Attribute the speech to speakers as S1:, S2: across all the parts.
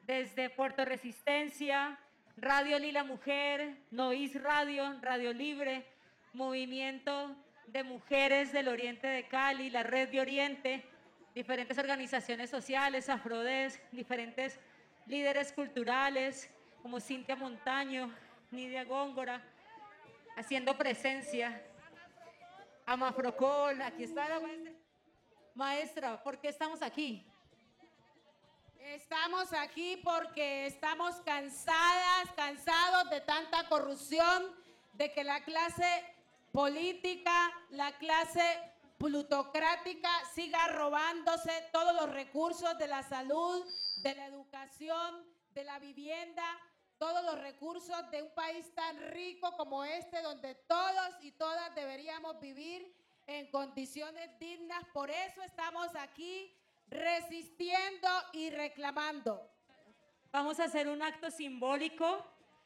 S1: desde Puerto Resistencia, Radio Lila Mujer, Nois Radio, Radio Libre, Movimiento de Mujeres del Oriente de Cali, la Red de Oriente, diferentes organizaciones sociales, Afrodes, diferentes líderes culturales como Cintia Montaño, Nidia Góngora, haciendo presencia. Amafrocol, aquí está la maestra. Maestra, ¿por qué estamos aquí?
S2: Estamos aquí porque estamos cansados de tanta corrupción, de que la clase política, la clase plutocrática siga robándose todos los recursos de la salud, de la educación, de la vivienda, todos los recursos de un país tan rico como este, donde todos y todas deberíamos vivir en condiciones dignas. Por eso estamos aquí resistiendo y reclamando.
S1: Vamos a hacer un acto simbólico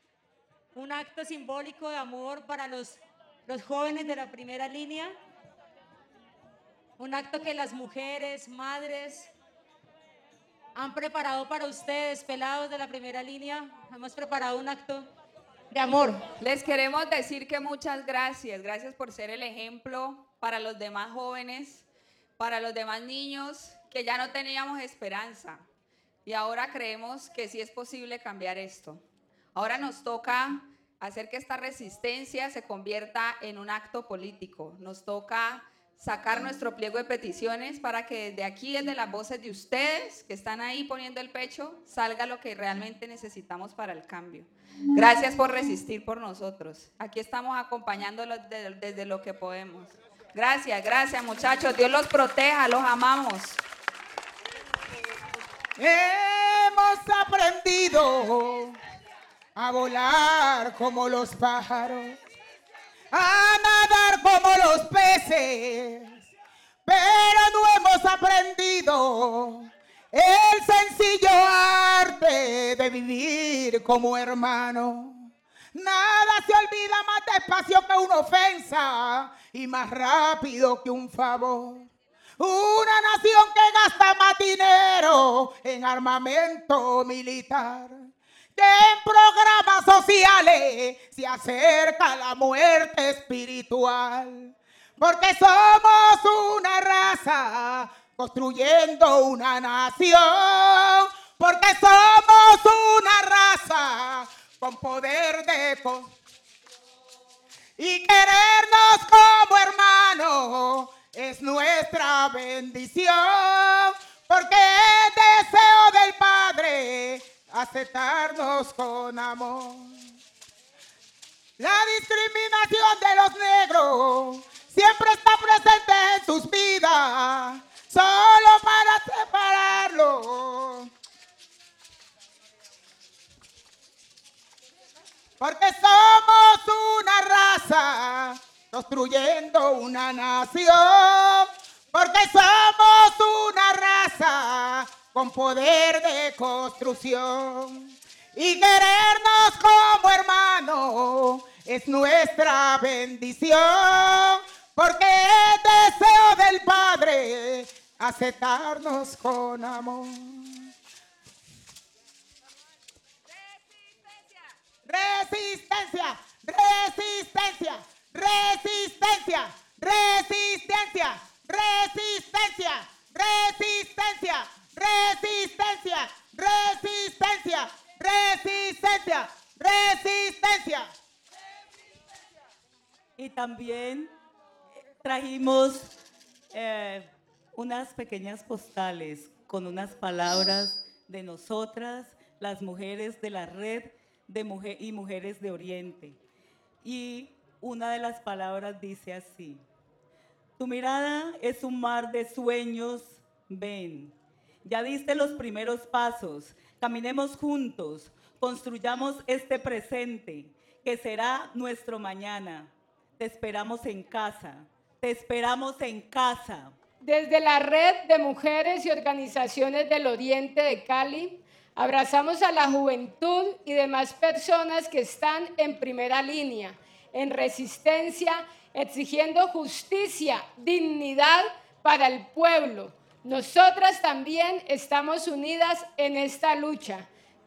S1: de amor para los jóvenes de la primera línea, un acto que las mujeres, madres, han preparado para ustedes, pelados de la primera línea. Hemos preparado un acto de amor.
S3: Les queremos decir que muchas gracias. Gracias por ser el ejemplo para los demás jóvenes, para los demás niños, que ya no teníamos esperanza. Y ahora creemos que sí es posible cambiar esto. Ahora nos toca hacer que esta resistencia se convierta en un acto político. Nos toca sacar nuestro pliego de peticiones para que desde aquí, desde las voces de ustedes que están ahí poniendo el pecho, salga lo que realmente necesitamos para el cambio. Gracias por resistir por nosotros. Aquí estamos acompañándolos desde lo que podemos. Gracias, gracias muchachos. Dios los proteja, los amamos.
S4: Hemos aprendido a volar como los pájaros, a nadar como los peces, pero no hemos aprendido el sencillo arte de vivir como hermanos. Nada se olvida más despacio que una ofensa y más rápido que un favor. Una nación que gasta más dinero en armamento militar que en programas sociales se acerca a la muerte espiritual. Porque somos una raza construyendo una nación. Porque somos una raza con poder de y querernos como hermanos es nuestra bendición, porque es deseo del Padre aceptarnos con amor. La discriminación de los negros siempre está presente en sus vidas, solo para separarlos. Porque somos una raza construyendo una nación. Porque somos una raza con poder de construcción. Y querernos como hermanos es nuestra bendición. Porque es deseo del Padre aceptarnos con amor. Resistencia, resistencia, resistencia, resistencia, resistencia, resistencia, resistencia, resistencia, resistencia, resistencia.
S5: Y también trajimos unas pequeñas postales con unas palabras de nosotras, las mujeres de la red de mujeres de Oriente. Y una de las palabras dice así: tu mirada es un mar de sueños, ven. Ya diste los primeros pasos, caminemos juntos, construyamos este presente que será nuestro mañana. Te esperamos en casa, te esperamos en casa.
S2: Desde la Red de Mujeres y Organizaciones del Oriente de Cali, abrazamos a la juventud y demás personas que están en primera línea, en resistencia, exigiendo justicia, dignidad para el pueblo. Nosotras también estamos unidas en esta lucha.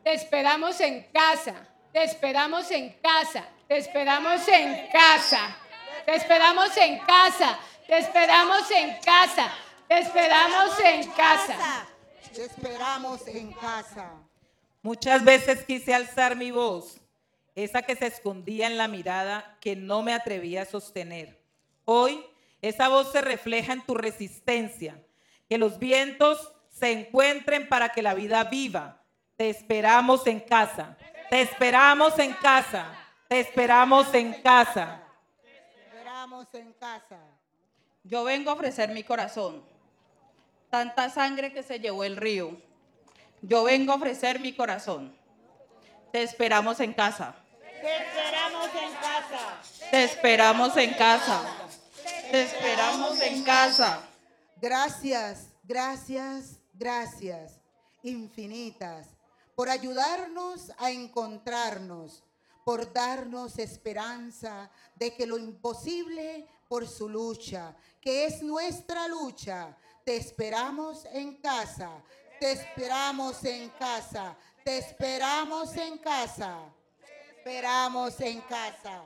S2: Te esperamos en casa. Te esperamos en casa. Te esperamos en casa. Te esperamos en casa. Te esperamos en casa. Te esperamos en casa.
S4: Te esperamos en casa.
S6: Muchas veces quise alzar mi voz, esa que se escondía en la mirada que no me atrevía a sostener. Hoy, esa voz se refleja en tu resistencia, que los vientos se encuentren para que la vida viva. Te esperamos en casa. Te esperamos en casa. Te esperamos en casa.
S4: Te esperamos en casa.
S7: Yo vengo a ofrecer mi corazón. Tanta sangre que se llevó el río. Yo vengo a ofrecer mi corazón. Te esperamos en casa.
S4: Te esperamos en casa.
S7: Te esperamos en casa. Te esperamos en casa.
S8: Gracias, gracias, gracias infinitas por ayudarnos a encontrarnos, por darnos esperanza de que lo imposible por su lucha, que es nuestra lucha. Te esperamos en casa, te esperamos en casa, te esperamos en casa, te esperamos en casa.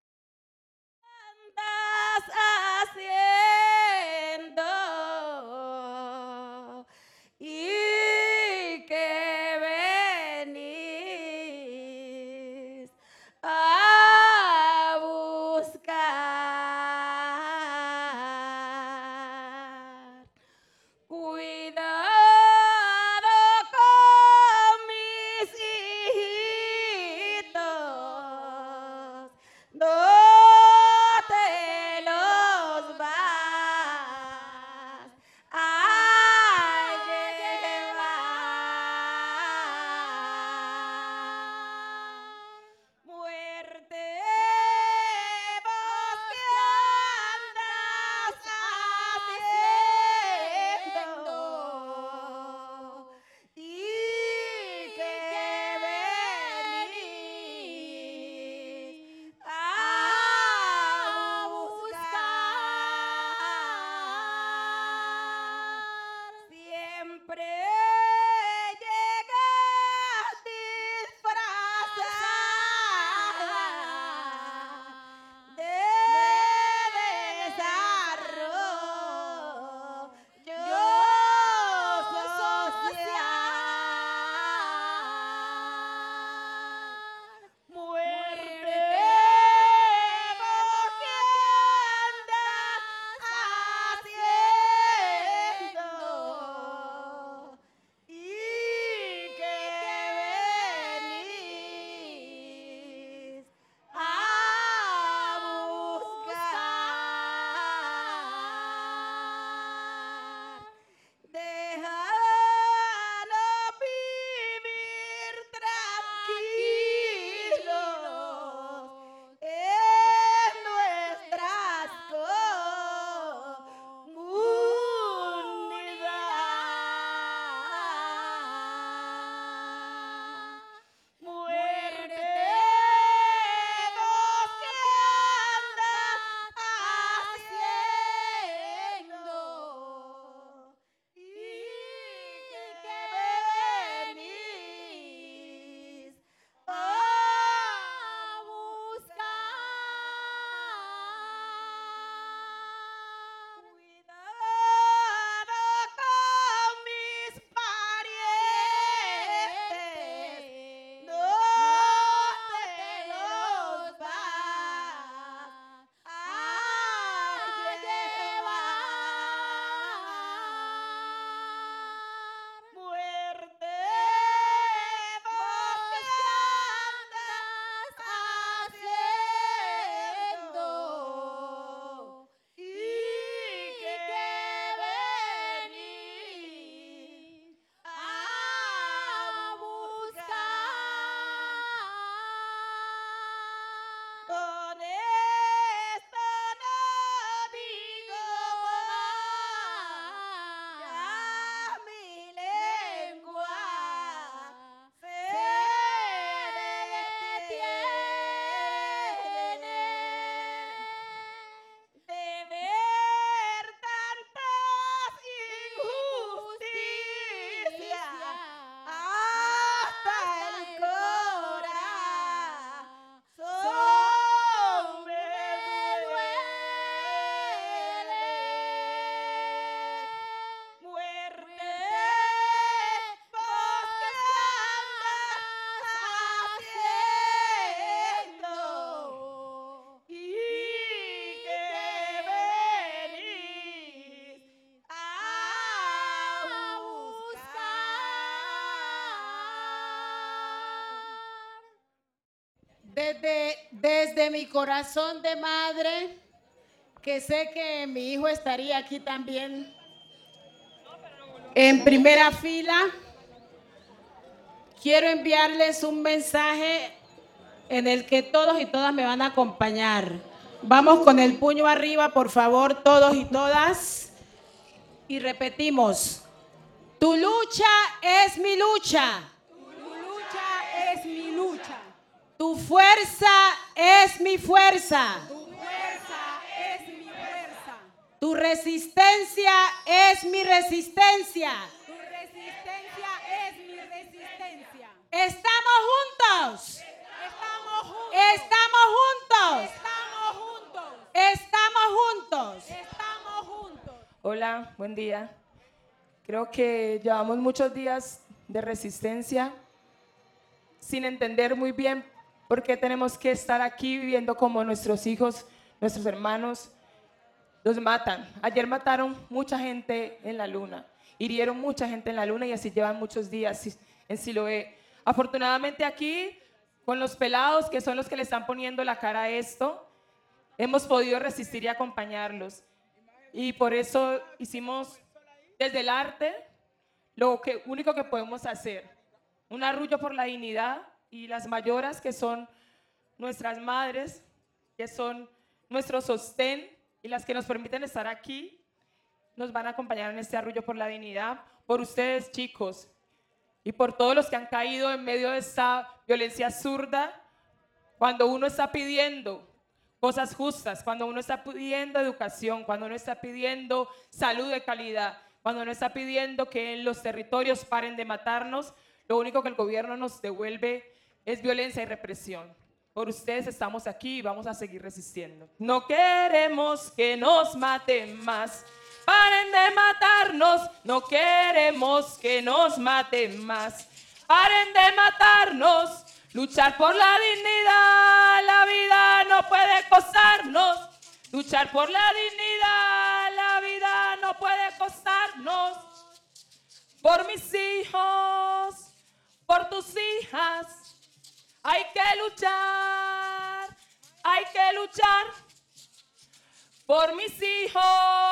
S2: Estás haciendo y que venís a buscar. Cuidado con mis hijitos, no te los vayas Desde mi corazón de madre, que sé que mi hijo estaría aquí también en primera fila, quiero enviarles un mensaje en el que todos y todas me van a acompañar. Vamos con el puño arriba, por favor, todos y todas. Y repetimos: tu lucha es mi lucha.
S9: Tu lucha es mi lucha.
S2: Tu fuerza es mi fuerza.
S9: Tu fuerza es mi fuerza.
S2: Tu resistencia es mi resistencia.
S9: Tu resistencia es mi resistencia.
S2: Estamos juntos.
S9: Estamos juntos.
S2: Estamos juntos.
S9: Estamos juntos.
S2: Estamos juntos.
S9: Estamos juntos.
S10: Hola, buen día. Creo que llevamos muchos días de resistencia sin entender muy bien por qué tenemos que estar aquí viviendo como nuestros hijos, nuestros hermanos, los matan. Ayer mataron mucha gente en la luna, hirieron mucha gente en la luna y así llevan muchos días en Siloé. Afortunadamente aquí, con los pelados que son los que le están poniendo la cara a esto, hemos podido resistir y acompañarlos. Y por eso hicimos desde el arte lo único que podemos hacer. Un arrullo por la dignidad, y las mayoras, que son nuestras madres, que son nuestro sostén y las que nos permiten estar aquí, nos van a acompañar en este arrullo por la dignidad, por ustedes, chicos, y por todos los que han caído en medio de esta violencia absurda, cuando uno está pidiendo cosas justas, cuando uno está pidiendo educación, cuando uno está pidiendo salud de calidad, cuando uno está pidiendo que en los territorios paren de matarnos, lo único que el gobierno nos devuelve es violencia y represión. Por ustedes estamos aquí y vamos a seguir resistiendo. No queremos que nos maten más. Paren de matarnos. No queremos que nos maten más. Paren de matarnos. Luchar por la dignidad. La vida no puede costarnos. Luchar por la dignidad. La vida no puede costarnos. Por mis hijos, por tus hijas. Hay que luchar, hay que luchar por mis hijos,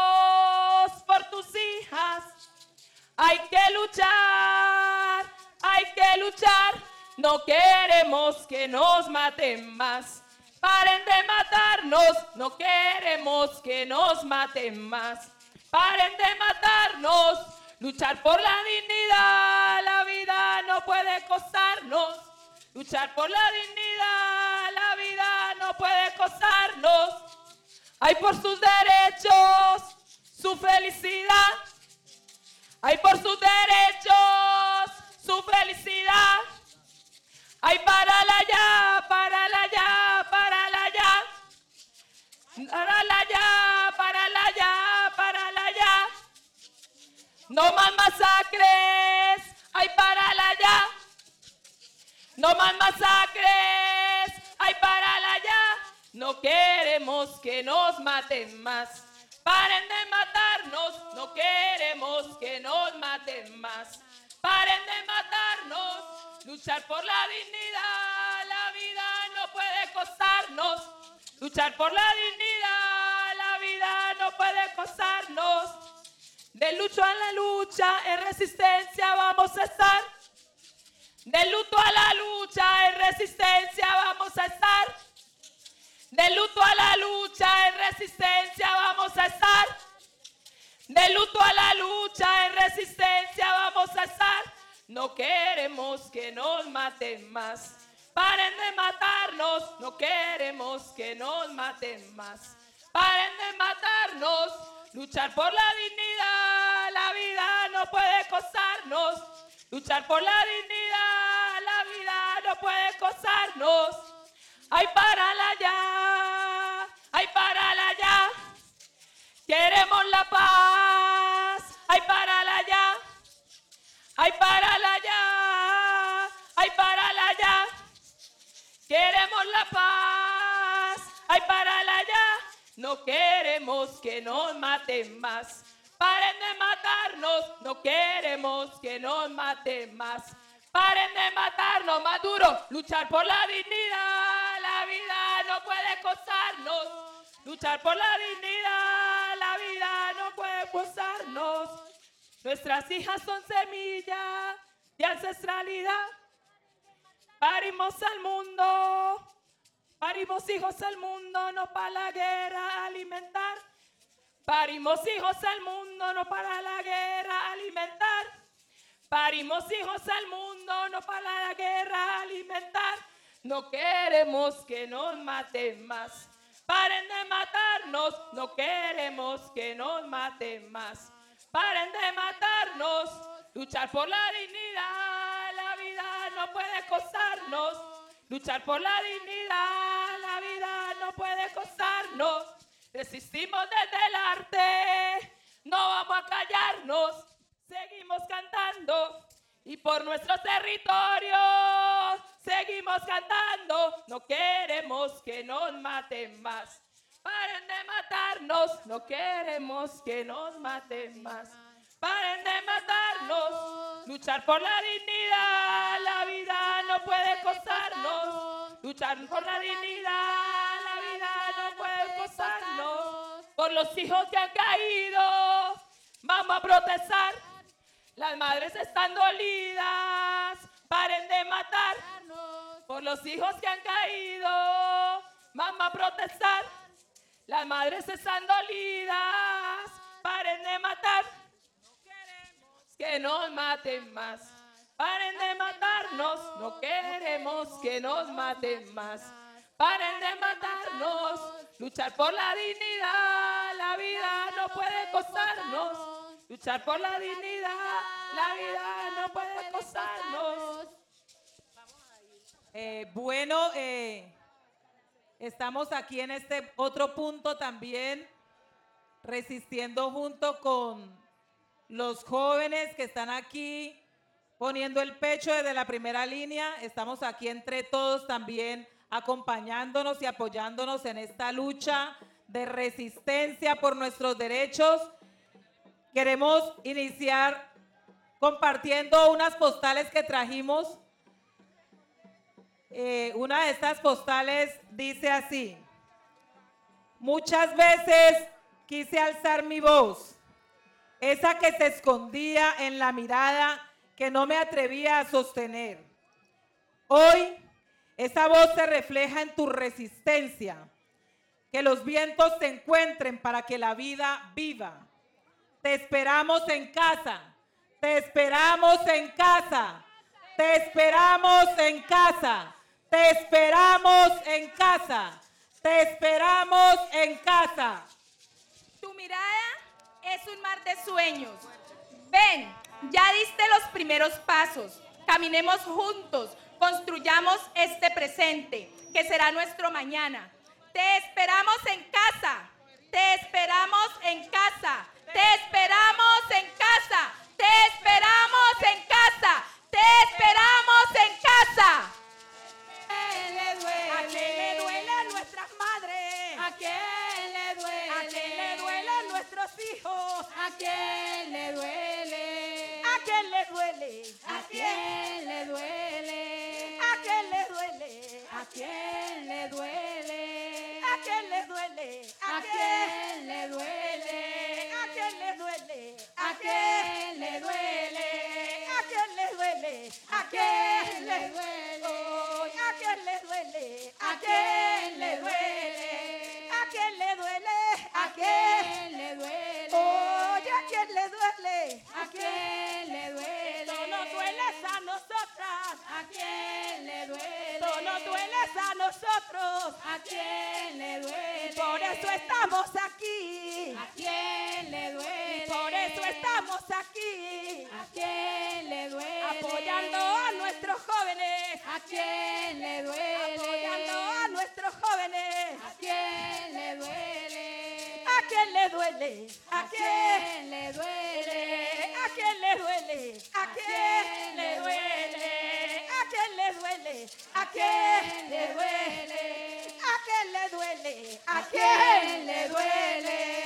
S10: por tus hijas. Hay que luchar, hay que luchar. No queremos que nos maten más. Paren de matarnos, no queremos que nos maten más. Paren de matarnos, luchar por la dignidad. La vida no puede costarnos. Luchar por la dignidad, la vida no puede costarnos. Hay por sus derechos, su felicidad. Hay por sus derechos, su felicidad. Hay para la ya, para la ya, para la ya. Para la ya, para la ya, para la ya. No más masacres, hay para la ya. No más masacres, hay para la ya. No queremos que nos maten más. Paren de matarnos, no queremos que nos maten más. Paren de matarnos, luchar por la dignidad. La vida no puede costarnos. Luchar por la dignidad, la vida no puede costarnos. De lucha a la lucha, en resistencia vamos a estar. De luto a la lucha, en resistencia vamos a estar. De luto a la lucha, en resistencia vamos a estar. De luto a la lucha, en resistencia vamos a estar. No queremos que nos maten más. Paren de matarnos, no queremos que nos maten más. Paren de matarnos, luchar por la dignidad. La vida no puede costarnos. Luchar por la dignidad, la vida no puede costarnos. Ay, para la ya, ay, para la ya. Queremos la paz, ay, para la ya. Ay, para la ya, ay, para la ya. Queremos la paz, ay, para la ya. No queremos que nos maten más. Paren de matarnos, no queremos que nos maten más. Paren de matarnos, Maduro, luchar por la dignidad. puede costarnos. Luchar por la dignidad, la vida no puede forzarnos. Nuestras hijas son semillas de ancestralidad. Parimos al mundo, parimos hijos al mundo, no para la guerra alimentar. Parimos hijos al mundo, no para la guerra alimentar. Parimos hijos al mundo, no para la guerra alimentar. No queremos que nos maten más. Paren de matarnos, no queremos que nos maten más. Paren de matarnos, luchar por la dignidad, la vida no puede costarnos. Luchar por la dignidad, la vida no puede costarnos. Resistimos desde el arte, no vamos a callarnos, seguimos cantando. Y por nuestros territorios seguimos cantando, no queremos que nos maten más. Paren de matarnos, no queremos que nos maten más. Paren de matarnos, luchar por la dignidad, la vida no puede costarnos. Luchar por la dignidad, la vida no puede costarnos. Por los hijos que han caído, vamos a protestar. Las madres están dolidas, paren de matar. Por los hijos que han caído, vamos a protestar. Las madres están dolidas, paren de matar. No queremos que nos maten más. Paren de matarnos, no queremos que nos maten más. Paren de matarnos, luchar por la dignidad, la vida no puede costarnos. Luchar por la dignidad, la vida no puede costarnos.
S6: Estamos aquí en este otro punto también, resistiendo junto con los jóvenes que están aquí, poniendo el pecho desde la primera línea. Estamos aquí entre todos también, acompañándonos y apoyándonos en esta lucha de resistencia por nuestros derechos. Queremos iniciar compartiendo unas postales que trajimos. Una de estas postales dice así: muchas veces quise alzar mi voz, esa que se escondía en la mirada que no me atrevía a sostener. Hoy esa voz se refleja en tu resistencia, que los vientos se encuentren para que la vida viva. Te esperamos en casa, te esperamos en casa, te esperamos en casa, te esperamos en casa, te esperamos en casa.
S11: Tu mirada es un mar de sueños. Ven, ya diste los primeros pasos. Caminemos juntos, construyamos este presente, que será nuestro mañana. Te esperamos en casa, te esperamos en casa. Te esperamos en casa, te esperamos en casa, te esperamos en casa.
S9: ¿A quién le duele a nuestras madres?
S2: ¿A quién le duele?
S9: ¿A quién le duele a nuestros hijos?
S2: ¿A quién le duele?
S9: ¿A quién le duele?
S2: ¿A quién le duele?
S9: ¿A quién le duele?
S2: ¿A quién le duele?
S9: ¿A quién le duele?
S2: ¿A quién le duele?
S9: ¿A quién le duele?
S2: ¿A quién le duele?
S9: ¿A quién le duele?
S2: ¿A quién le duele?
S9: ¿A quién le duele?
S2: ¿A quién le duele?
S9: ¿A quién le duele?
S2: ¿A quién le duele?
S9: Oye, ¿a quién le duele?
S2: ¿A quién le duele?
S9: No nos dueles a nosotras.
S2: ¿A quién le duele?
S9: No nos dueles a nosotros.
S2: ¿A quién le duele?
S9: Por eso estamos aquí.
S2: ¿A quién le duele?
S9: Por eso estamos aquí.
S2: ¿A quién le duele?
S9: Apoyando a nuestros jóvenes.
S2: ¿A quién le duele?
S9: Apoyando a nuestros jóvenes.
S2: ¿A quién le duele?
S9: ¿A quién le duele?
S2: ¿A quién le duele?
S9: ¿A quién le duele? ¿A quién le duele? ¿A quién le duele? ¿A quién le duele? ¿A quién le duele?
S2: ¿A quién le duele?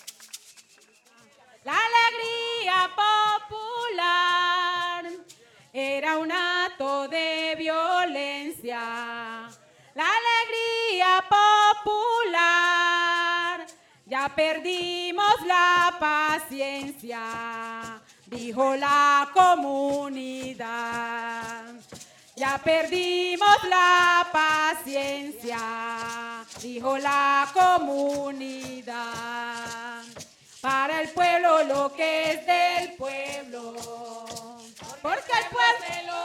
S2: La alegría popular era un acto de violencia. La alegría popular, ya perdimos la paciencia, dijo la comunidad. Ya perdimos la paciencia, dijo la comunidad. Para el pueblo lo que es del pueblo, porque el pueblo se lo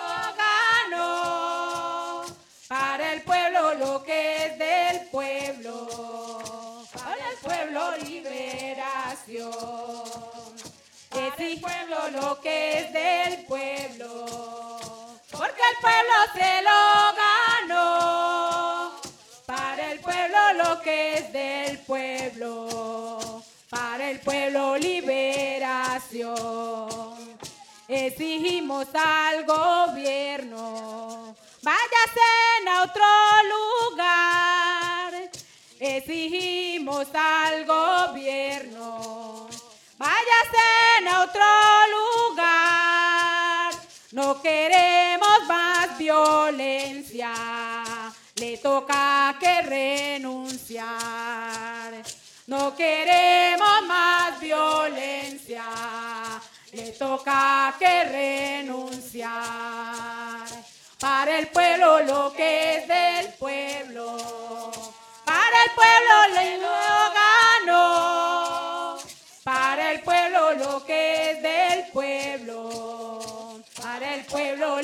S2: ganó. Para el pueblo lo que es del pueblo, para el pueblo liberación. Es el pueblo lo que es del pueblo, porque el pueblo se lo ganó. Para el pueblo lo que es del pueblo, para el pueblo liberación. Exigimos al gobierno, váyase a otro lugar. Exigimos al gobierno, váyase a otro lugar. No queremos más violencia, le toca que renunciar. No queremos más violencia, le toca que renunciar. Para el pueblo lo que es del pueblo, para el pueblo le lo ganó. Para el pueblo lo que es del pueblo, para el pueblo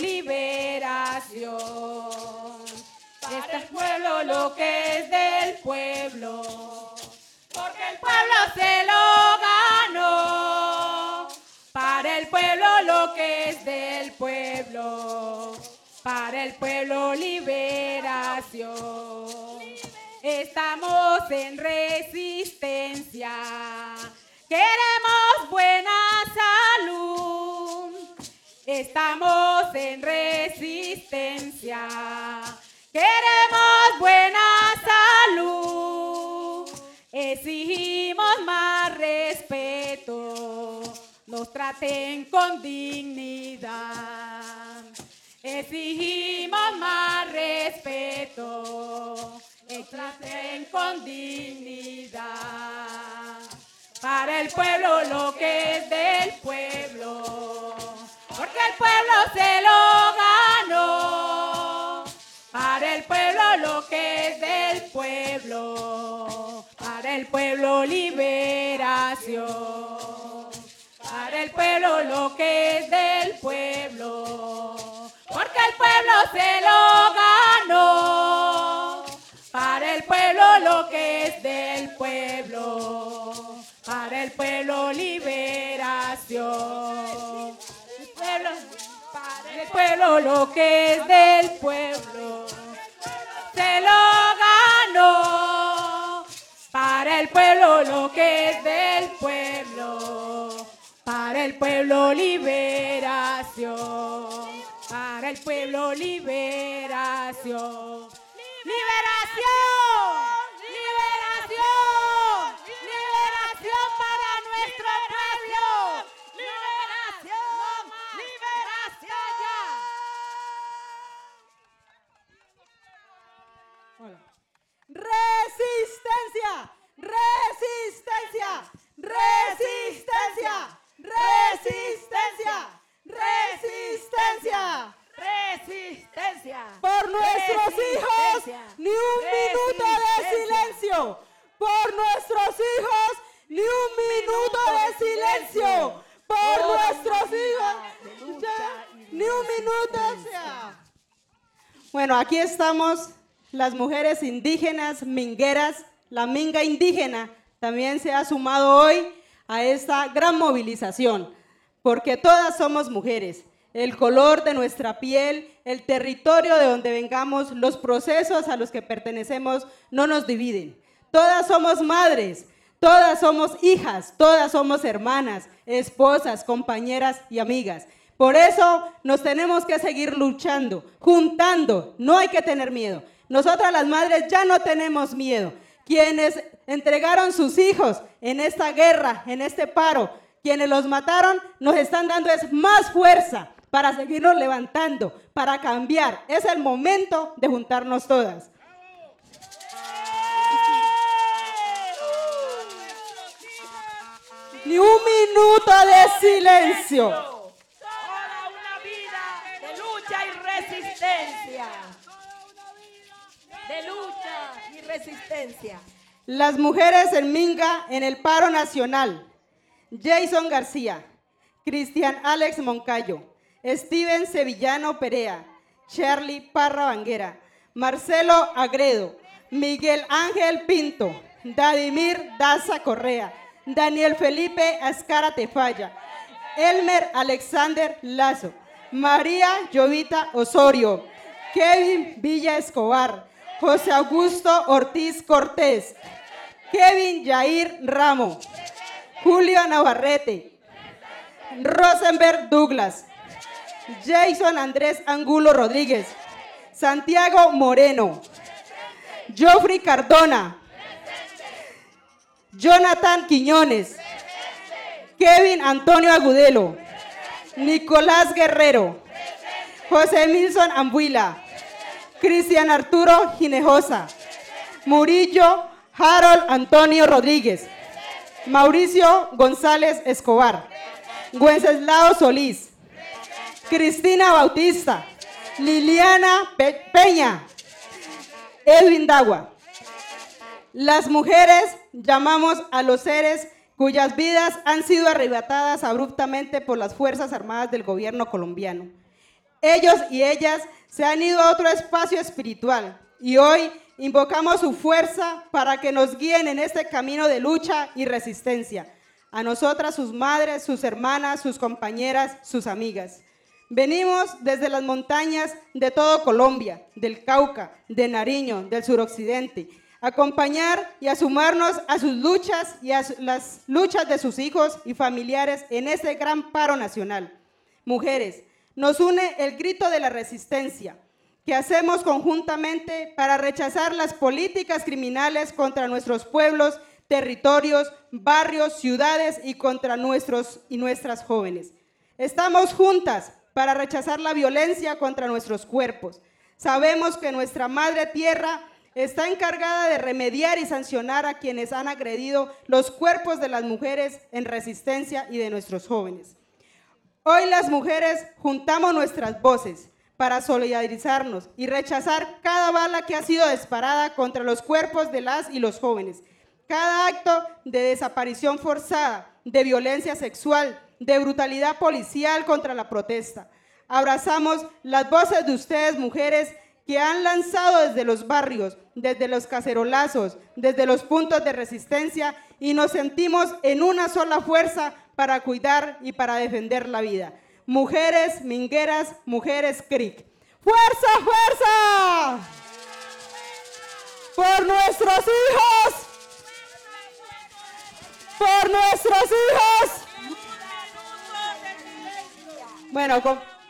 S2: liberación. Para el pueblo lo que es del pueblo, porque el pueblo se lo ganó. Para el pueblo lo que es del pueblo, para el pueblo liberación. Estamos en resistencia, queremos buena salud. Estamos en resistencia, queremos buena salud. Exigimos más respeto, nos traten con dignidad. Exigimos más respeto, nos traten con dignidad. Para el pueblo lo que es del pueblo, porque el pueblo se lo ganó. Para el pueblo lo que es del pueblo, para el pueblo liberación. Para el pueblo lo que es del pueblo, porque el pueblo se lo ganó. Para el pueblo lo que es del pueblo, para el pueblo liberación. Para el pueblo lo que es del pueblo, se lo ganó. Para el pueblo lo que es del pueblo, para el pueblo liberación. Para el pueblo liberación. ¡Liberación! ¡Liberación! ¡Liberación para nuestro pueblo! ¡Liberación! ¡Liberación! ¡Resistencia! ¡Resistencia! ¡Resistencia! ¡Resistencia! ¡Resistencia! Por nuestros hijos, ni un minuto de silencio. Por nuestros hijos, ni un minuto de silencio. Por nuestros hijos, ni un minuto. Bueno, aquí estamos las mujeres indígenas, mingueras. La minga indígena también se ha sumado hoy a esta gran movilización, porque todas somos mujeres. El color de nuestra piel, el territorio de donde vengamos, los procesos a los que pertenecemos no nos dividen. Todas somos madres, todas somos hijas, todas somos hermanas, esposas, compañeras y amigas. Por eso nos tenemos que seguir luchando, juntando, no hay que tener miedo. Nosotras las madres ya no tenemos miedo. Quienes entregaron sus hijos en esta guerra, en este paro, quienes los mataron, nos están dando es más fuerza
S12: para seguirnos levantando, para cambiar. Es el momento de juntarnos todas. Ni un minuto de silencio.
S9: Toda una vida de lucha y resistencia. De lucha y resistencia.
S12: Las mujeres en Minga en el paro nacional. Jason García, Cristian Alex Moncayo, Steven Sevillano Perea, Charlie Parra Banguera, Marcelo Agredo, Miguel Ángel Pinto, Dadimir Daza Correa, Daniel Felipe Ascara Tefalla, Elmer Alexander Lazo, María Llovita Osorio, Kevin Villa Escobar, José Augusto Ortiz Cortés, Kevin Yair Ramo, Julio Navarrete, Rosenberg Douglas, Jason Andrés Angulo Rodríguez, Santiago Moreno, Joffrey Cardona, Jonathan Quiñones, Kevin Antonio Agudelo, Nicolás Guerrero, José Milson Ambuila, Cristian Arturo Ginejosa, Murillo Harold Antonio Rodríguez, Mauricio González Escobar, Wenceslao Solís, Cristina Bautista, Liliana Peña, Edwin Dagua. Las mujeres llamamos a los seres cuyas vidas han sido arrebatadas abruptamente por las Fuerzas Armadas del gobierno colombiano. Ellos y ellas se han ido a otro espacio espiritual y hoy invocamos su fuerza para que nos guíen en este camino de lucha y resistencia. A nosotras, sus madres, sus hermanas, sus compañeras, sus amigas. Venimos desde las montañas de todo Colombia, del Cauca, de Nariño, del suroccidente, a acompañar y a sumarnos a sus luchas y a las luchas de sus hijos y familiares en este gran paro nacional. Mujeres, nos une el grito de la resistencia que hacemos conjuntamente para rechazar las políticas criminales contra nuestros pueblos, territorios, barrios, ciudades y contra nuestros y nuestras jóvenes. Estamos juntas para rechazar la violencia contra nuestros cuerpos. Sabemos que nuestra madre tierra está encargada de remediar y sancionar a quienes han agredido los cuerpos de las mujeres en resistencia y de nuestros jóvenes. Hoy las mujeres juntamos nuestras voces para solidarizarnos y rechazar cada bala que ha sido disparada contra los cuerpos de las y los jóvenes, cada acto de desaparición forzada, de violencia sexual, de brutalidad policial contra la protesta. Abrazamos las voces de ustedes, mujeres, que han lanzado desde los barrios, desde los cacerolazos, desde los puntos de resistencia y nos sentimos en una sola fuerza para cuidar y para defender la vida. Mujeres mingueras, mujeres CRIC. ¡Fuerza, fuerza! ¡Por nuestros hijos! ¡Por nuestros hijos! Bueno,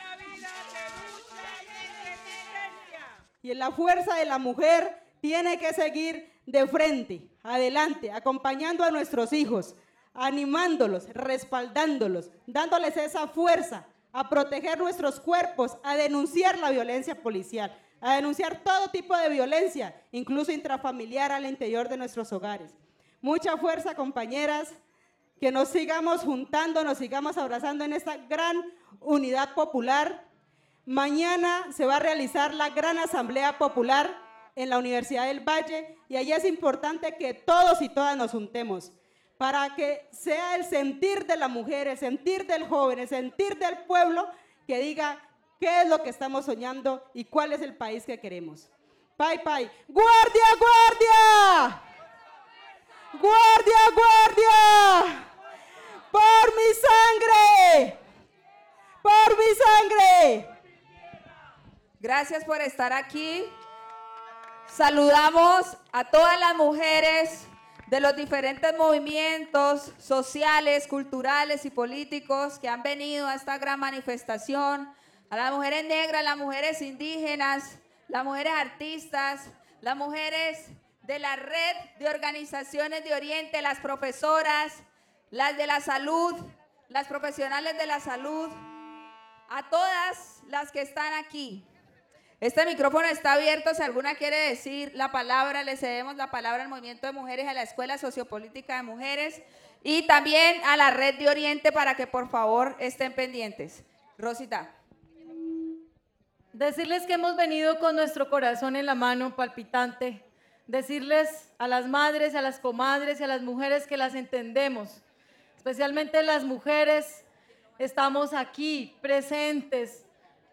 S12: y la fuerza de la mujer tiene que seguir de frente, adelante, acompañando a nuestros hijos, animándolos, respaldándolos, dándoles esa fuerza a proteger nuestros cuerpos, a denunciar la violencia policial, a denunciar todo tipo de violencia, incluso intrafamiliar al interior de nuestros hogares. Mucha fuerza, compañeras, que nos sigamos juntando, nos sigamos abrazando en esta gran unidad popular. Mañana se va a realizar la gran asamblea popular en la Universidad del Valle y allí es importante que todos y todas nos juntemos para que sea el sentir de la mujer, el sentir del joven, el sentir del pueblo que diga qué es lo que estamos soñando y cuál es el país que queremos. Pai, pai. ¡Guardia, guardia! ¡Guardia, guardia! ¡Por mi sangre! ¡Por mi sangre!
S3: Gracias por estar aquí. Saludamos a todas las mujeres de los diferentes movimientos sociales, culturales y políticos que han venido a esta gran manifestación, a las mujeres negras, las mujeres indígenas, las mujeres artistas, las mujeres de la red de organizaciones de Oriente, las profesoras, las de la salud, las profesionales de la salud, A todas las que están aquí, este micrófono está abierto. Si alguna quiere decir la palabra, le cedemos la palabra al Movimiento de Mujeres, a la Escuela Sociopolítica de Mujeres y también a la Red de Oriente para que por favor estén pendientes. Rosita.
S13: Decirles que hemos venido con nuestro corazón en la mano, palpitante. Decirles a las madres, a las comadres y a las mujeres que las entendemos. Especialmente las mujeres, estamos aquí presentes,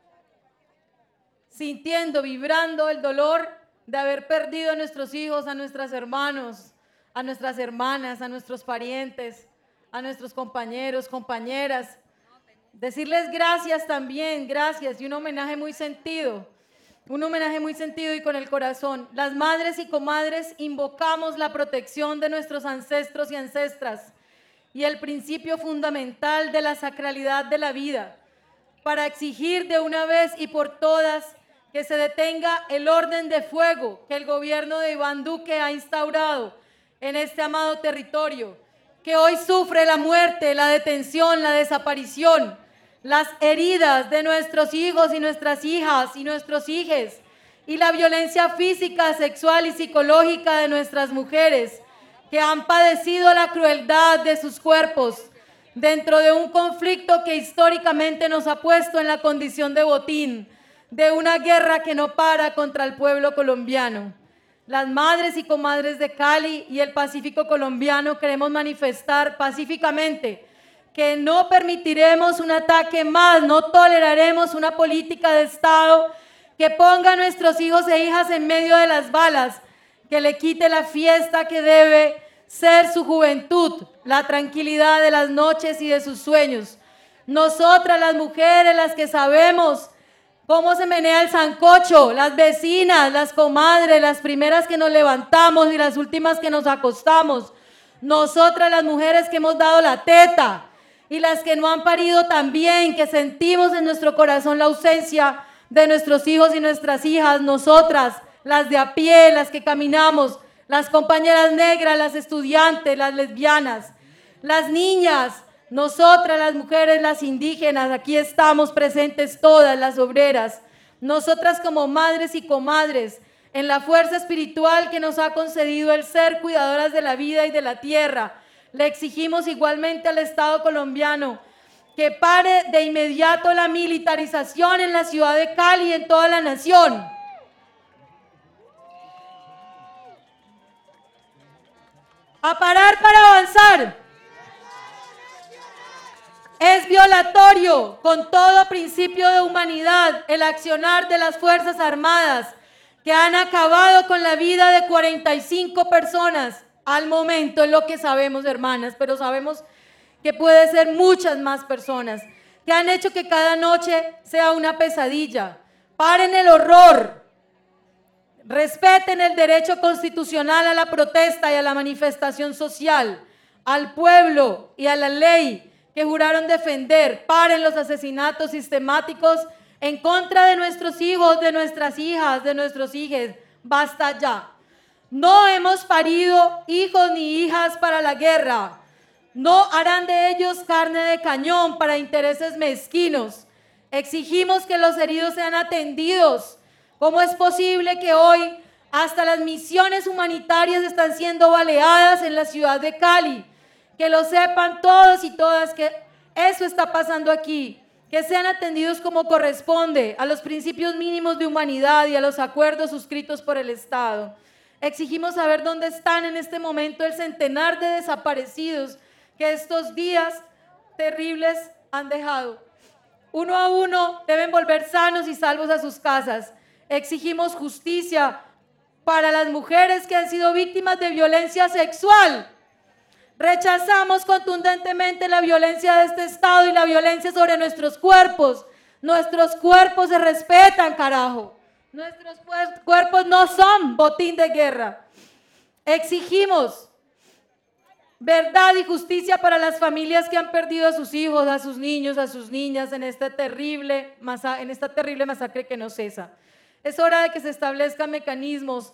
S13: sintiendo, vibrando el dolor de haber perdido a nuestros hijos, a nuestros hermanos, a nuestras hermanas, a nuestros parientes, a nuestros compañeros, compañeras. Decirles gracias también, gracias, y un homenaje muy sentido y con el corazón. Las madres y comadres invocamos la protección de nuestros ancestros y ancestras y el principio fundamental de la sacralidad de la vida para exigir de una vez y por todas que se detenga el orden de fuego que el gobierno de Iván Duque ha instaurado en este amado territorio, que hoy sufre la muerte, la detención, la desaparición, las heridas de nuestros hijos y nuestras hijas y nuestros hijes, y la violencia física, sexual y psicológica de nuestras mujeres que han padecido la crueldad de sus cuerpos dentro de un conflicto que históricamente nos ha puesto en la condición de botín, de una guerra que no para contra el pueblo colombiano. Las madres y comadres de Cali y el Pacífico colombiano queremos manifestar pacíficamente que no permitiremos un ataque más, no toleraremos una política de Estado que ponga a nuestros hijos e hijas en medio de las balas, que le quite la fiesta que debe ser su juventud, la tranquilidad de las noches y de sus sueños. Nosotras las mujeres, las que sabemos cómo se menea el sancocho, las vecinas, las comadres, las primeras que nos levantamos y las últimas que nos acostamos, nosotras las mujeres que hemos dado la teta y las que no han parido también, que sentimos en nuestro corazón la ausencia de nuestros hijos y nuestras hijas, nosotras, las de a pie, las que caminamos, las compañeras negras, las estudiantes, las lesbianas, las niñas, nosotras las mujeres, las indígenas, aquí estamos presentes todas las obreras, nosotras como madres y comadres, en la fuerza espiritual que nos ha concedido el ser cuidadoras de la vida y de la tierra, le exigimos igualmente al Estado colombiano que pare de inmediato la militarización en la ciudad de Cali y en toda la nación. A parar para avanzar. Es violatorio con todo principio de humanidad el accionar de las Fuerzas Armadas que han acabado con la vida de 45 personas al momento, es lo que sabemos, hermanas, pero sabemos que puede ser muchas más personas, que han hecho que cada noche sea una pesadilla. Paren el horror, respeten el derecho constitucional a la protesta y a la manifestación social, al pueblo y a la ley que juraron defender. Paren los asesinatos sistemáticos en contra de nuestros hijos, de nuestras hijas, de nuestros hijos. Basta ya. No hemos parido hijos ni hijas para la guerra. No harán de ellos carne de cañón para intereses mezquinos. Exigimos que los heridos sean atendidos. ¿Cómo es posible que hoy hasta las misiones humanitarias están siendo baleadas en la ciudad de Cali? Que lo sepan todos y todas que eso está pasando aquí. Que sean atendidos como corresponde a los principios mínimos de humanidad y a los acuerdos suscritos por el Estado. Exigimos saber dónde están en este momento el centenar de desaparecidos que estos días terribles han dejado. Uno a uno deben volver sanos y salvos a sus casas. Exigimos justicia para las mujeres que han sido víctimas de violencia sexual. Rechazamos contundentemente la violencia de este Estado y la violencia sobre nuestros cuerpos. Nuestros cuerpos se respetan, carajo. Nuestros cuerpos no son botín de guerra. Exigimos verdad y justicia para las familias que han perdido a sus hijos, a sus niños, a sus niñas en esta terrible masacre que no cesa. Es hora de que se establezcan mecanismos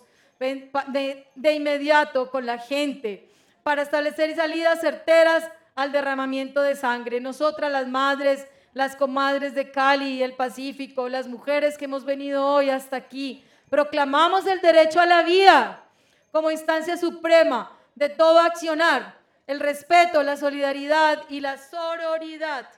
S13: de inmediato con la gente para establecer salidas certeras al derramamiento de sangre. Nosotras las madres, las comadres de Cali y el Pacífico, las mujeres que hemos venido hoy hasta aquí, proclamamos el derecho a la vida como instancia suprema de todo accionar, el respeto, la solidaridad y la sororidad.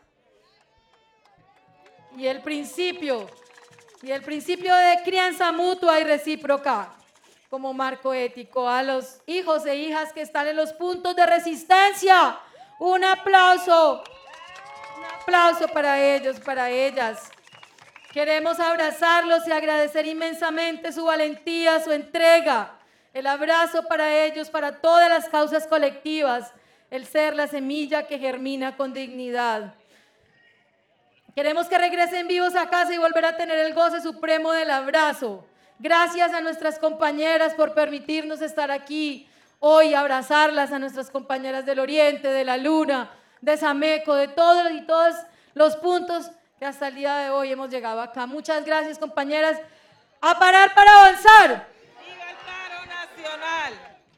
S13: Y el principio de crianza mutua y recíproca como marco ético a los hijos e hijas que están en los puntos de resistencia. Un aplauso para ellos, para ellas. Queremos abrazarlos y agradecer inmensamente su valentía, su entrega, el abrazo para ellos, para todas las causas colectivas, el ser la semilla que germina con dignidad. Queremos que regresen vivos a casa y volver a tener el goce supremo del abrazo. Gracias a nuestras compañeras por permitirnos estar aquí hoy, abrazarlas, a nuestras compañeras del Oriente, de la Luna, de Sameco, de todos y todos los puntos que hasta el día de hoy hemos llegado acá. Muchas gracias, compañeras. A parar para avanzar.
S6: ¡Viva el paro nacional!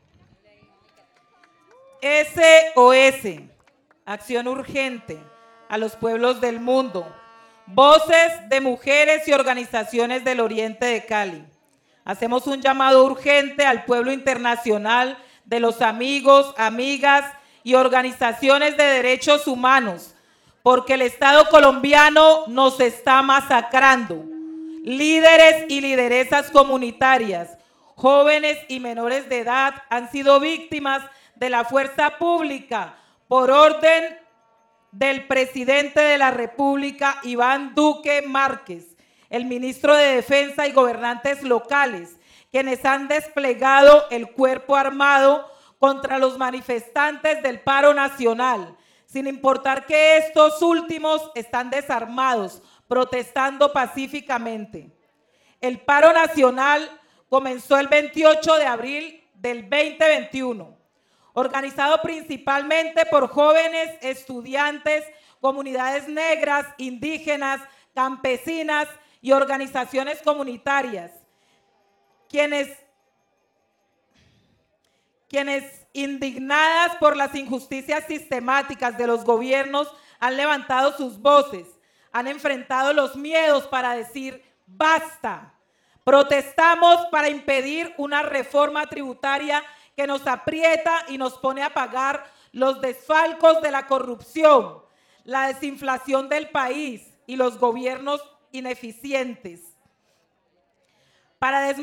S6: SOS, acción urgente a los pueblos del mundo. Voces de mujeres y organizaciones del Oriente de Cali. Hacemos un llamado urgente al pueblo internacional, de los amigos, amigas y organizaciones de derechos humanos, porque el Estado colombiano nos está masacrando. Líderes y lideresas comunitarias, jóvenes y menores de edad han sido víctimas de la fuerza pública por orden del presidente de la República, Iván Duque Márquez, el ministro de Defensa y gobernantes locales, quienes han desplegado el cuerpo armado contra los manifestantes del paro nacional, sin importar que estos últimos están desarmados, protestando pacíficamente. El paro nacional comenzó el 28 de abril del 2021. Organizado principalmente por jóvenes, estudiantes, comunidades negras, indígenas, campesinas y organizaciones comunitarias, quienes indignadas por las injusticias sistemáticas de los gobiernos han levantado sus voces, han enfrentado los miedos para decir basta. Protestamos para impedir una reforma tributaria que nos aprieta y nos pone a pagar los desfalcos de la corrupción, la desinflación del país y los gobiernos ineficientes. Para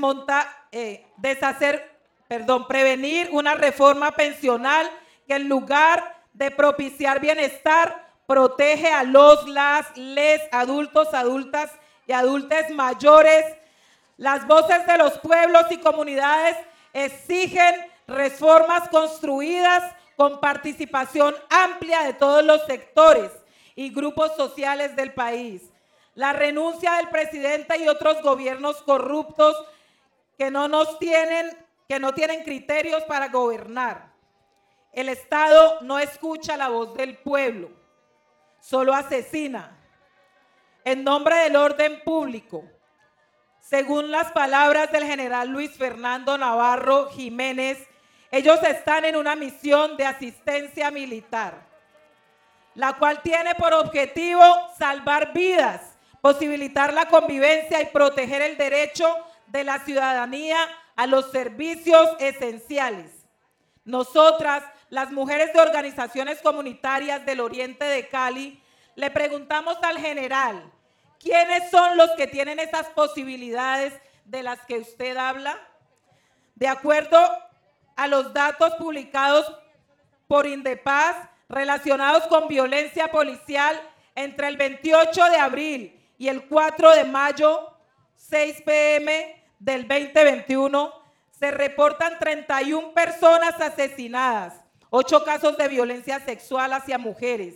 S6: prevenir una reforma pensional que en lugar de propiciar bienestar, protege a les adultos, adultas y adultes mayores. Las voces de los pueblos y comunidades exigen reformas construidas con participación amplia de todos los sectores y grupos sociales del país. La renuncia del presidente y otros gobiernos corruptos que no tienen criterios para gobernar. El Estado no escucha la voz del pueblo, solo asesina. En nombre del orden público, según las palabras del general Luis Fernando Navarro Jiménez, ellos están en una misión de asistencia militar, la cual tiene por objetivo salvar vidas, posibilitar la convivencia y proteger el derecho de la ciudadanía a los servicios esenciales. Nosotras, las mujeres de organizaciones comunitarias del Oriente de Cali, le preguntamos al general, ¿quiénes son los que tienen esas posibilidades de las que usted habla? De acuerdo a los datos publicados por Indepaz relacionados con violencia policial entre el 28 de abril y el 4 de mayo, 6 p.m. del 2021, se reportan 31 personas asesinadas, 8 casos de violencia sexual hacia mujeres,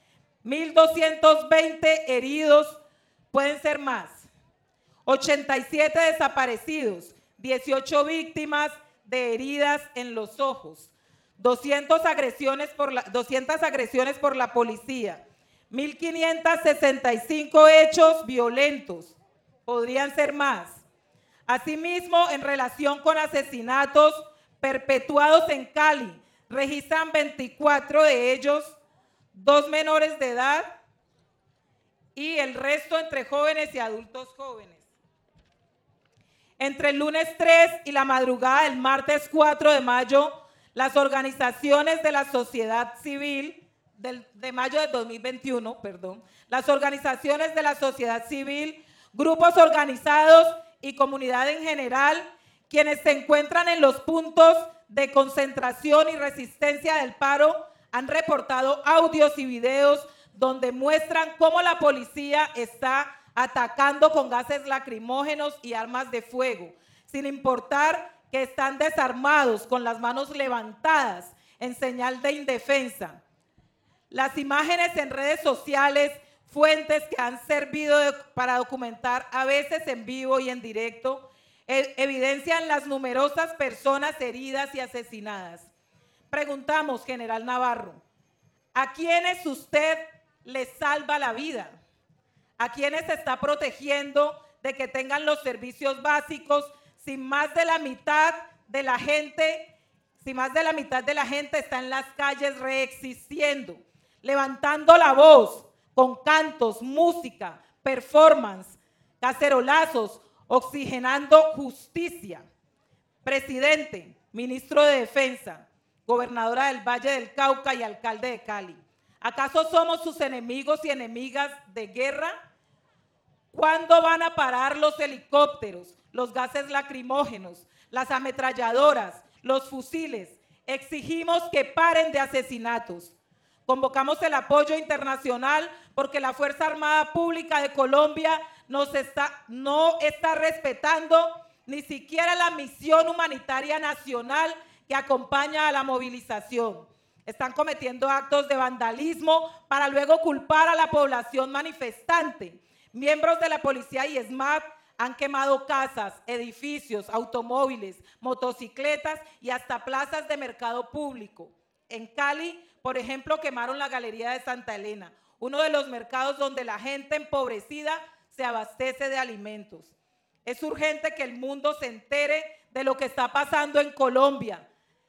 S6: 1.220 heridos, pueden ser más, 87 desaparecidos, 18 víctimas de heridas en los ojos, 200 agresiones por la policía, 1.565 hechos violentos, podrían ser más. Asimismo, en relación con asesinatos perpetuados en Cali, registran 24 de ellos, 2 menores de edad y el resto entre jóvenes y adultos jóvenes. Entre el lunes 3 y la madrugada del martes 4 de mayo, las organizaciones de la sociedad civil, de mayo de 2021, las organizaciones de la sociedad civil, grupos organizados y comunidad en general, quienes se encuentran en los puntos de concentración y resistencia del paro, han reportado audios y videos donde muestran cómo la policía está atacando con gases lacrimógenos y armas de fuego, sin importar que están desarmados con las manos levantadas en señal de indefensa. Las imágenes en redes sociales, fuentes que han servido para documentar a veces en vivo y en directo, evidencian las numerosas personas heridas y asesinadas. Preguntamos, General Navarro, ¿a quiénes usted les salva la vida? ¿A quiénes está protegiendo de que tengan los servicios básicos si más de la mitad de la gente, está en las calles reexistiendo, levantando la voz con cantos, música, performance, cacerolazos, oxigenando justicia? Presidente, ministro de Defensa, gobernadora del Valle del Cauca y alcalde de Cali, ¿acaso somos sus enemigos y enemigas de guerra? ¿Cuándo van a parar los helicópteros, los gases lacrimógenos, las ametralladoras, los fusiles? Exigimos que paren de asesinatos. Convocamos el apoyo internacional porque la Fuerza Armada Pública de Colombia no está respetando ni siquiera la misión humanitaria nacional que acompaña a la movilización. Están cometiendo actos de vandalismo para luego culpar a la población manifestante. Miembros de la policía y SMAT han quemado casas, edificios, automóviles, motocicletas y hasta plazas de mercado público. En Cali, por ejemplo, quemaron la Galería de Santa Elena, uno de los mercados donde la gente empobrecida se abastece de alimentos. Es urgente que el mundo se entere de lo que está pasando en Colombia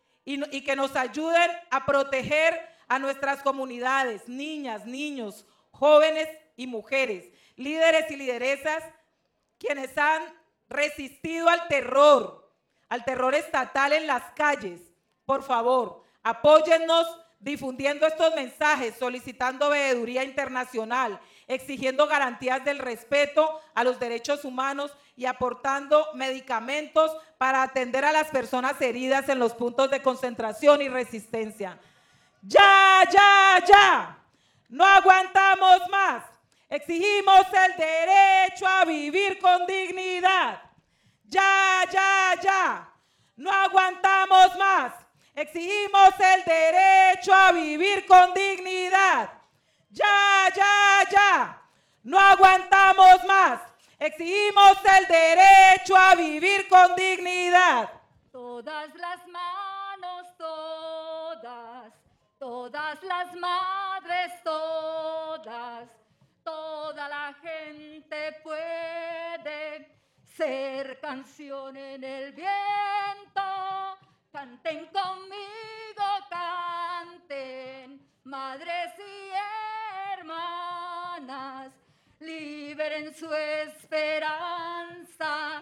S6: y que nos ayuden a proteger a nuestras comunidades, niñas, niños, jóvenes y mujeres, líderes y lideresas, quienes han resistido al terror estatal en las calles. Por favor, apóyennos difundiendo estos mensajes, solicitando veeduría internacional, exigiendo garantías del respeto a los derechos humanos y aportando medicamentos para atender a las personas heridas en los puntos de concentración y resistencia. ¡Ya, ya, ya! ¡No aguantamos más! Exigimos el derecho a vivir con dignidad. ¡Ya, ya, ya! ¡No aguantamos más! Exigimos el derecho a vivir con dignidad. ¡Ya, ya, ya! ¡No aguantamos más! Exigimos el derecho a vivir con dignidad.
S14: Todas las manos, todas las madres, toda la gente puede ser canción en el viento. Canten conmigo, canten, madres y hermanas, liberen su esperanza